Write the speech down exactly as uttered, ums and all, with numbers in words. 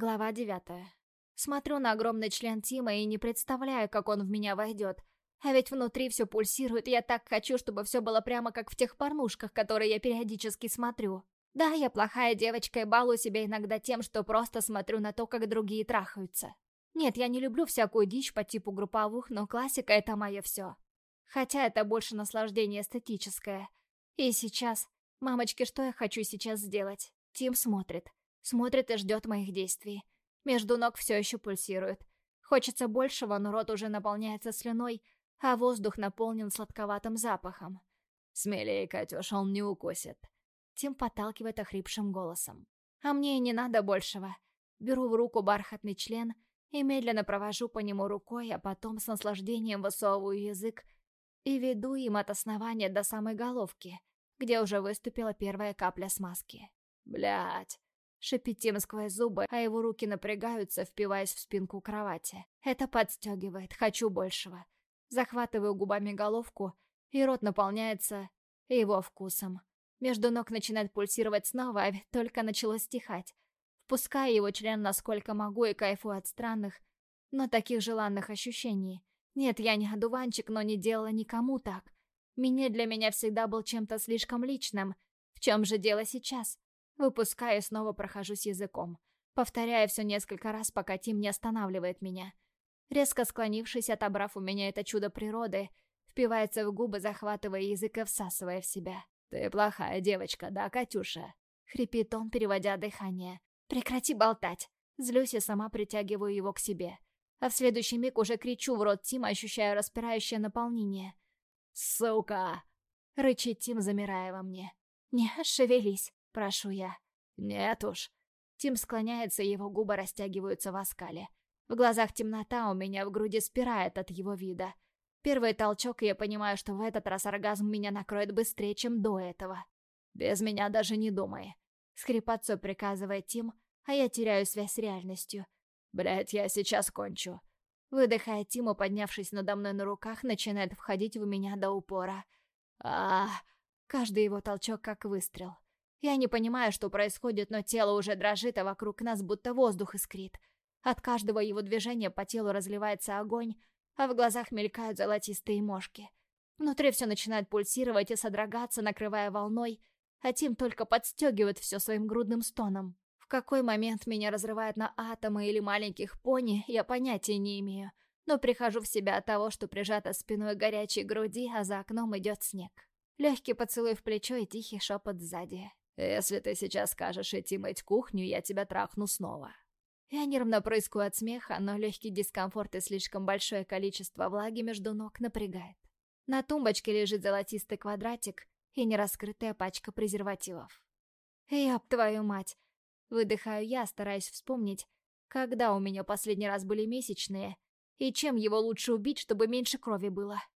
Глава девятая. Смотрю на огромный член Тима и не представляю, как он в меня войдет. А ведь внутри все пульсирует, и я так хочу, чтобы все было прямо как в тех порнушках, которые я периодически смотрю. Да, я плохая девочка и балую себя иногда тем, что просто смотрю на то, как другие трахаются. Нет, я не люблю всякую дичь по типу групповых, но классика — это мое все. Хотя это больше наслаждение эстетическое. И сейчас... Мамочки, что я хочу сейчас сделать? Тим смотрит. Смотрит и ждет моих действий. Между ног все еще пульсирует. Хочется большего, но рот уже наполняется слюной, а воздух наполнен сладковатым запахом. «Смелее, Катюш, он не укусит». Тим подталкивает охрипшим голосом. А мне и не надо большего. Беру в руку бархатный член и медленно провожу по нему рукой, а потом с наслаждением высовываю язык и веду им от основания до самой головки, где уже выступила первая капля смазки. «Блядь!» — шипит Тим сквозь зубы, а его руки напрягаются, впиваясь в спинку кровати. Это подстегивает, хочу большего. Захватываю губами головку, и рот наполняется его вкусом. Между ног начинает пульсировать снова, а ведь только началось стихать. Впускаю его член насколько могу и кайфую от странных, но таких желанных ощущений. Нет, я не одуванчик, но не делала никому так. Минет для меня всегда был чем-то слишком личным. В чем же дело сейчас? Выпускаю и снова прохожусь языком. Повторяю все несколько раз, пока Тим не останавливает меня. Резко склонившись, отобрав у меня это чудо природы, впивается в губы, захватывая язык и всасывая в себя. «Ты плохая девочка, да, Катюша?» — хрипит он, переводя дыхание. «Прекрати болтать!» Злюсь и сама притягиваю его к себе. А в следующий миг уже кричу в рот Тима, ощущая распирающее наполнение. «Сука!» — рычит Тим, замирая во мне. «Не шевелись!» — прошу я. «Нет уж». Тим склоняется, и его губы растягиваются в оскале. В глазах темнота, у меня в груди спирает от его вида. Первый толчок, и я понимаю, что в этот раз оргазм меня накроет быстрее, чем до этого. «Без меня даже не думай», — с хрипотцой приказывает Тим, а я теряю связь с реальностью. «Блядь, я сейчас кончу». Выдыхая Тиму, поднявшись надо мной на руках, начинает входить в меня до упора. а Каждый его толчок как выстрел. Я не понимаю, что происходит, но тело уже дрожит, а вокруг нас будто воздух искрит. От каждого его движения по телу разливается огонь, а в глазах мелькают золотистые мошки. Внутри все начинает пульсировать и содрогаться, накрывая волной, а Тим только подстегивает все своим грудным стоном. В какой момент меня разрывает на атомы или маленьких пони, я понятия не имею, но прихожу в себя от того, что прижата спиной к горячей груди, а за окном идет снег. Легкий поцелуй в плечо и тихий шепот сзади. «Если ты сейчас скажешь идти мыть кухню, я тебя трахну снова». Я нервно прыскаю от смеха, но легкий дискомфорт и слишком большое количество влаги между ног напрягает. На тумбочке лежит золотистый квадратик и нераскрытая пачка презервативов. «Ёб твою мать!» Выдыхаю я, стараясь вспомнить, когда у меня последний раз были месячные, и чем его лучше убить, чтобы меньше крови было.